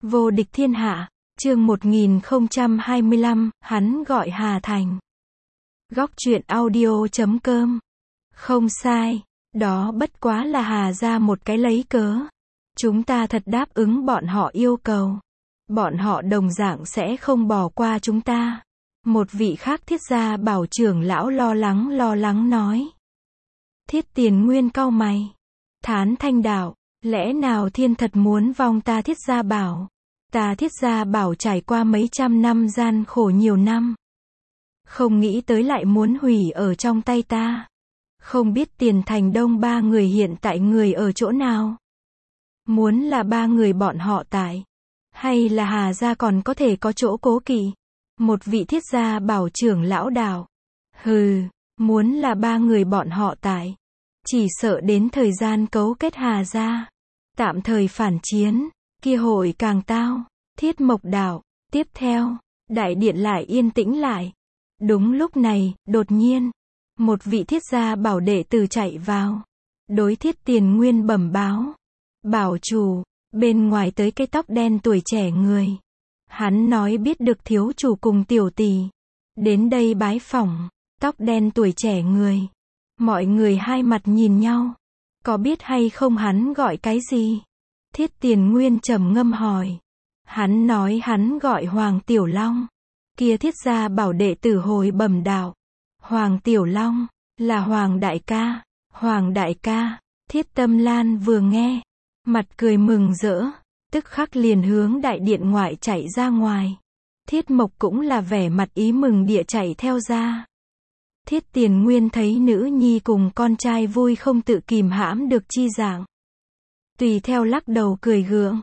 Vô địch thiên hạ, chương 1025, hắn gọi Hà Thành. Góc truyện audio.com. Không sai, đó bất quá là Hà ra một cái lấy cớ. Chúng ta thật đáp ứng bọn họ yêu cầu. Bọn họ đồng dạng sẽ không bỏ qua chúng ta. Một vị khác Thiết gia bảo trưởng lão lo lắng nói. Thiết Tiền Nguyên cau mày. Thán thanh đạo, lẽ nào thiên thật muốn vong ta Thiết gia bảo? Ta Thiết gia bảo trải qua mấy trăm năm gian khổ nhiều năm. Không nghĩ tới lại muốn hủy ở trong tay ta. Không biết Tiền Thành Đông ba người hiện tại người ở chỗ nào? Muốn là ba người bọn họ tại? Hay là Hà gia còn có thể có chỗ cố kỵ? Một vị Thiết gia bảo trưởng lão đạo. Hừ, muốn là ba người bọn họ tại? Chỉ sợ đến thời gian cấu kết Hà gia. Tạm thời phản chiến, kia hội càng tao. Thiết Mộc đạo. Tiếp theo, đại điện lại yên tĩnh lại. Đúng lúc này, đột nhiên, một vị Thiết gia bảo đệ tử chạy vào. Đối Thiết Tiền Nguyên bẩm báo. Bảo chủ, bên ngoài tới cái tóc đen tuổi trẻ người. Hắn nói biết được thiếu chủ cùng tiểu tỷ. Đến đây bái phỏng, tóc đen tuổi trẻ người. Mọi người hai mặt nhìn nhau. Có biết hay không hắn gọi cái gì? Thiết Tiền Nguyên trầm ngâm hỏi. Hắn nói hắn gọi Hoàng Tiểu Long. Kia Thiết gia bảo đệ tử hồi bẩm đạo. Hoàng Tiểu Long, là Hoàng đại ca. Hoàng đại ca. Thiết Tâm Lan vừa nghe, mặt cười mừng rỡ, tức khắc liền hướng đại điện ngoại chạy ra ngoài. Thiết Mộc cũng là vẻ mặt ý mừng địa chạy theo ra. Thiết Tiền Nguyên thấy nữ nhi cùng con trai vui không tự kìm hãm được chi dạng. Tùy theo lắc đầu cười gượng.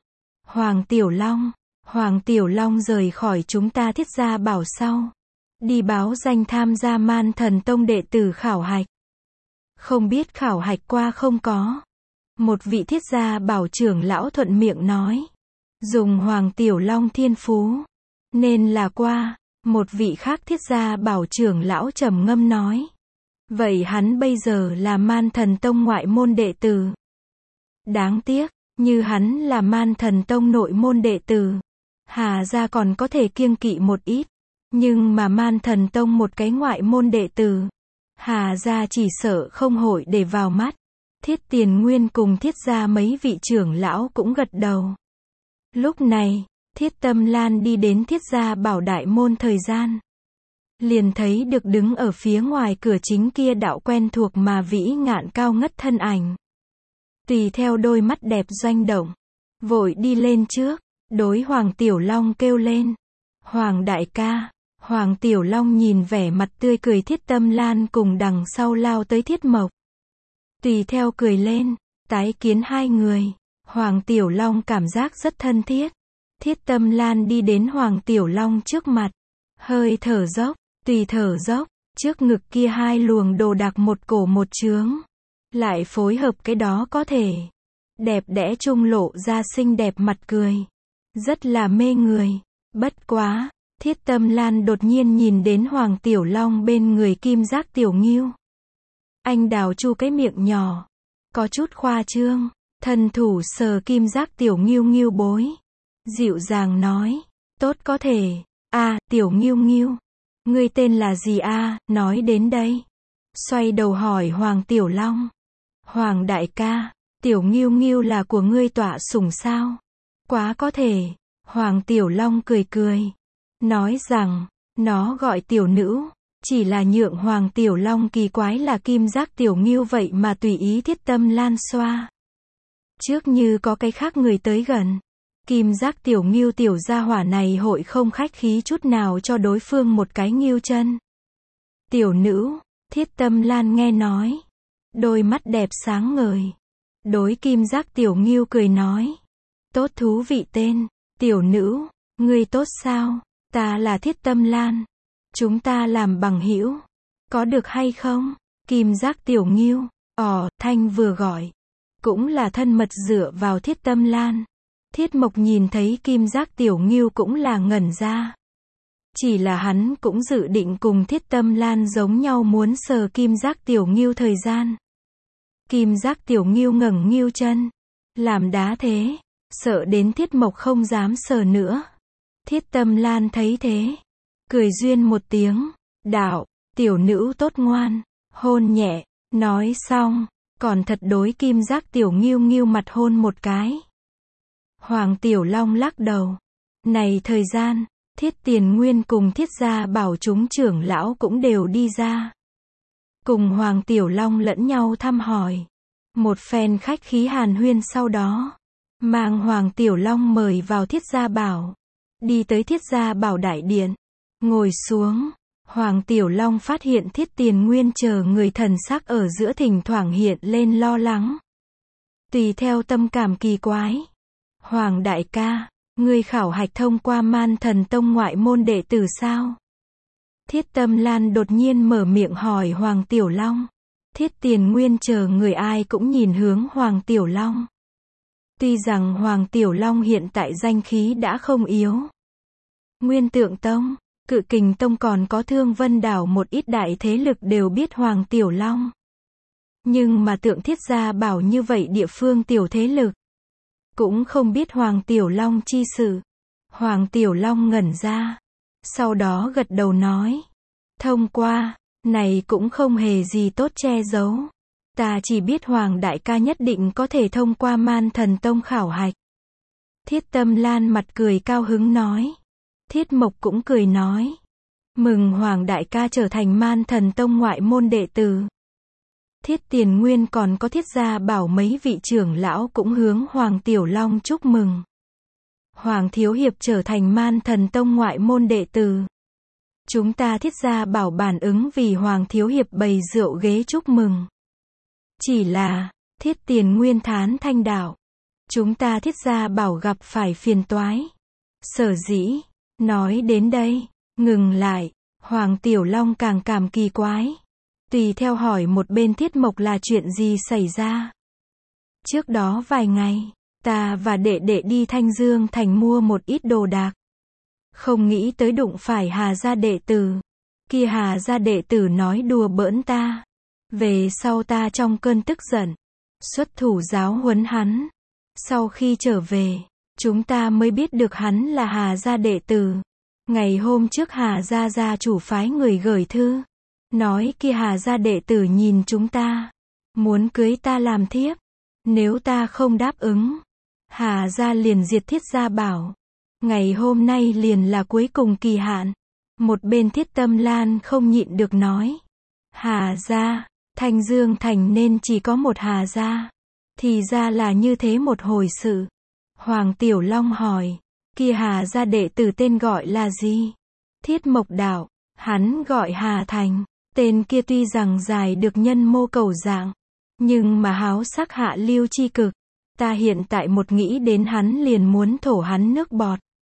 Hoàng Tiểu Long rời khỏi chúng ta Thiết gia bảo sau. Đi báo danh tham gia Man Thần Tông đệ tử khảo hạch. Không biết khảo hạch qua không có. Một vị Thiết gia bảo trưởng lão thuận miệng nói. Dùng Hoàng Tiểu Long thiên phú. Nên là qua. Một vị khác Thiết gia bảo trưởng lão trầm ngâm nói. Vậy hắn bây giờ là Man Thần Tông ngoại môn đệ tử. Đáng tiếc, như hắn là Man Thần Tông nội môn đệ tử. Hà gia còn có thể kiêng kỵ một ít. Nhưng mà Man Thần Tông một cái ngoại môn đệ tử. Hà gia chỉ sợ không hội để vào mắt. Thiết Tiền Nguyên cùng Thiết gia mấy vị trưởng lão cũng gật đầu. Lúc này, Thiết Tâm Lan đi đến Thiết gia bảo đại môn thời gian. Liền thấy được đứng ở phía ngoài cửa chính kia đạo quen thuộc mà vĩ ngạn cao ngất thân ảnh. Tùy theo đôi mắt đẹp doanh động. Vội đi lên trước, đối Hoàng Tiểu Long kêu lên. Hoàng đại ca. Hoàng Tiểu Long nhìn vẻ mặt tươi cười Thiết Tâm Lan cùng đằng sau lao tới Thiết Mộc. Tùy theo cười lên, tái kiến hai người. Hoàng Tiểu Long cảm giác rất thân thiết. Thiết Tâm Lan đi đến Hoàng Tiểu Long trước mặt. Hơi thở dốc, tùy thở dốc, trước ngực kia hai luồng đồ đạc một cổ một chướng. Lại phối hợp cái đó có thể. Đẹp đẽ trung lộ ra xinh đẹp mặt cười. Rất là mê người. Bất quá, Thiết Tâm Lan đột nhiên nhìn đến Hoàng Tiểu Long bên người Kim Giác Tiểu Ngưu. Anh đào chu cái miệng nhỏ. Có chút khoa trương. Thân thủ sờ Kim Giác Tiểu Ngưu Ngưu bối. Dịu dàng nói. Tốt có thể. Tiểu Ngưu Ngưu. Ngươi tên là gì nói đến đây. Xoay đầu hỏi Hoàng Tiểu Long. Hoàng đại ca. Tiểu Ngưu Ngưu là của ngươi tọa sủng sao? Quá có thể. Hoàng Tiểu Long cười cười. Nói rằng, nó gọi tiểu nữ. Chỉ là nhượng Hoàng Tiểu Long kỳ quái là Kim Giác Tiểu Ngưu vậy mà tùy ý Thiết Tâm Lan xoa. Trước như có cái khác người tới gần. Kim Giác Tiểu Ngưu tiểu gia hỏa này hội không khách khí chút nào cho đối phương một cái ngưu chân. Tiểu nữ, Thiết Tâm Lan nghe nói. Đôi mắt đẹp sáng ngời. Đối Kim Giác Tiểu Ngưu cười nói. Tốt thú vị tên. Tiểu nữ, ngươi tốt sao? Ta là Thiết Tâm Lan. Chúng ta làm bằng hữu. Có được hay không? Kim Giác Tiểu Ngưu. Thanh vừa gọi. Cũng là thân mật dựa vào Thiết Tâm Lan. Thiết Mộc nhìn thấy Kim Giác Tiểu Ngưu cũng là ngẩn ra. Chỉ là hắn cũng dự định cùng Thiết Tâm Lan giống nhau muốn sờ Kim Giác Tiểu Ngưu thời gian. Kim Giác Tiểu Ngưu ngẩng ngưu chân. Làm đá thế. sợ đến Thiết Mộc không dám sờ nữa. Thiết Tâm Lan thấy thế, cười duyên một tiếng, đạo, tiểu nữ tốt ngoan, hôn nhẹ, nói xong, còn thật đối Kim Giác Tiểu Ngưu Ngưu mặt hôn một cái. Hoàng Tiểu Long lắc đầu, này thời gian, Thiết Tiền Nguyên cùng Thiết Gia Bảo chúng trưởng lão cũng đều đi ra. Cùng Hoàng Tiểu Long lẫn nhau thăm hỏi. Một phen khách khí hàn huyên sau đó, mang Hoàng Tiểu Long mời vào Thiết Gia Bảo. Đi tới Thiết Gia Bảo đại điện, ngồi xuống, Hoàng Tiểu Long phát hiện Thiết Tiền Nguyên chờ người thần sắc ở giữa thỉnh thoảng hiện lên lo lắng. Tùy theo tâm cảm kỳ quái. Hoàng đại ca, ngươi khảo hạch thông qua Man Thần Tông ngoại môn đệ tử sao? Thiết Tâm Lan đột nhiên mở miệng hỏi Hoàng Tiểu Long. Thiết Tiền Nguyên chờ người ai cũng nhìn hướng Hoàng Tiểu Long. Tuy rằng Hoàng Tiểu Long hiện tại danh khí đã không yếu. Nguyên Tượng Tông, Cự Kình Tông còn có Thương Vân Đảo một ít đại thế lực đều biết Hoàng Tiểu Long. Nhưng mà Tượng Thiết Gia Bảo như vậy địa phương tiểu thế lực, cũng không biết Hoàng Tiểu Long chi sự. Hoàng Tiểu Long ngẩn ra, sau đó gật đầu nói, thông qua, này cũng không hề gì tốt che giấu. Ta chỉ biết Hoàng đại ca nhất định có thể thông qua Man Thần Tông khảo hạch. Thiết Tâm Lan mặt cười cao hứng nói. Thiết Mộc cũng cười nói, mừng Hoàng đại ca trở thành Man Thần Tông ngoại môn đệ tử. Thiết Tiền Nguyên còn có Thiết Gia Bảo mấy vị trưởng lão cũng hướng Hoàng Tiểu Long chúc mừng. Hoàng Thiếu Hiệp trở thành Man Thần Tông ngoại môn đệ tử. Chúng ta Thiết Gia Bảo bản ứng vì Hoàng Thiếu Hiệp bày rượu ghế chúc mừng. Chỉ là, Thiết Tiền Nguyên thán thanh đạo, chúng ta Thiết Gia Bảo gặp phải phiền toái. Sở dĩ, nói đến đây, ngừng lại, Hoàng Tiểu Long càng cảm kỳ quái. Tùy theo hỏi một bên Thiết Mộc là chuyện gì xảy ra. Trước đó vài ngày, ta và đệ đệ đi Thanh Dương Thành mua một ít đồ đạc. Không nghĩ tới đụng phải Hà gia đệ tử. Kia Hà gia đệ tử nói đùa bỡn ta. Về sau ta trong cơn tức giận, xuất thủ giáo huấn hắn. Sau khi trở về, chúng ta mới biết được hắn là Hà gia đệ tử. Ngày hôm trước Hà gia gia chủ phái người gửi thư, nói kia Hà gia đệ tử nhìn chúng ta, muốn cưới ta làm thiếp. Nếu ta không đáp ứng, Hà gia liền diệt Thiết Gia Bảo. Ngày hôm nay liền là cuối cùng kỳ hạn. Một bên Thiết Tâm Lan không nhịn được nói, Hà gia, Thanh Dương Thành nên chỉ có một Hà gia. Thì ra là như thế một hồi sự. Hoàng Tiểu Long hỏi, kia Hà gia đệ tử tên gọi là gì? Thiết Mộc đạo, hắn gọi Hà Thành. Tên kia tuy rằng dài được nhân mô cầu dạng, nhưng mà háo sắc hạ lưu chi cực. Ta hiện tại một nghĩ đến hắn liền muốn thổ hắn nước bọt.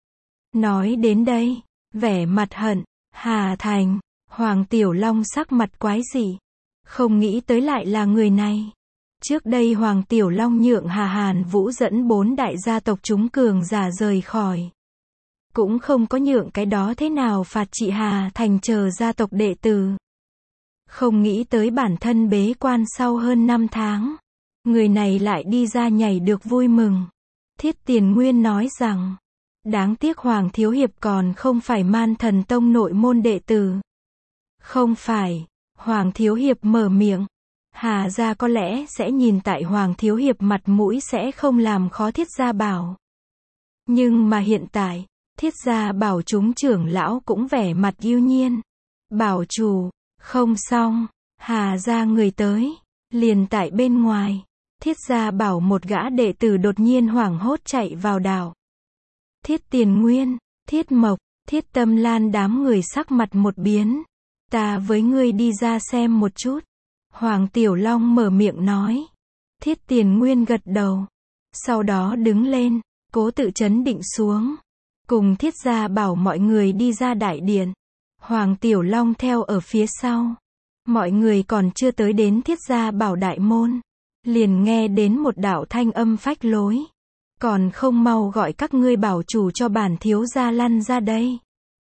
Nói đến đây, vẻ mặt hận, Hà Thành, Hoàng Tiểu Long sắc mặt quái dị. Không nghĩ tới lại là người này. Trước đây Hoàng Tiểu Long nhượng Hà Hàn Vũ dẫn 4 đại gia tộc chúng cường giả rời khỏi. Cũng không có nhượng cái đó thế nào phạt trị Hà Thành chờ gia tộc đệ tử. Không nghĩ tới bản thân bế quan sau hơn 5 tháng. Người này lại đi ra nhảy được vui mừng. Thiết Tiền Nguyên nói rằng, đáng tiếc Hoàng Thiếu Hiệp còn không phải Man Thần Tông nội môn đệ tử. Không phải, Hoàng Thiếu Hiệp mở miệng. Hà gia có lẽ sẽ nhìn tại Hoàng Thiếu Hiệp mặt mũi sẽ không làm khó Thiết Gia Bảo. Nhưng mà hiện tại, Thiết Gia Bảo chúng trưởng lão cũng vẻ mặt yêu nhiên. Bảo chủ, không xong, Hà gia người tới, liền tại bên ngoài. Thiết Gia Bảo một gã đệ tử đột nhiên hoảng hốt chạy vào đảo. Thiết Tiền Nguyên, Thiết Mộc, Thiết Tâm Lan đám người sắc mặt một biến. Ta với ngươi đi ra xem một chút. Hoàng Tiểu Long mở miệng nói. Thiết Tiền Nguyên gật đầu. Sau đó đứng lên, cố tự trấn định xuống. Cùng Thiết Gia Bảo mọi người đi ra đại điện. Hoàng Tiểu Long theo ở phía sau. Mọi người còn chưa tới đến Thiết Gia Bảo đại môn. Liền nghe đến một đạo thanh âm phách lối. Còn không mau gọi các ngươi bảo chủ cho bản thiếu gia lăn ra đây.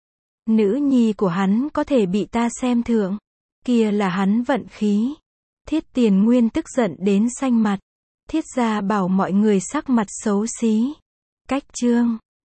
Nữ nhi của hắn có thể bị ta xem thường. Kia là hắn vận khí. Thiết Tiền Nguyên tức giận đến xanh mặt. Thiết Gia Bảo mọi người sắc mặt xấu xí. Cách chương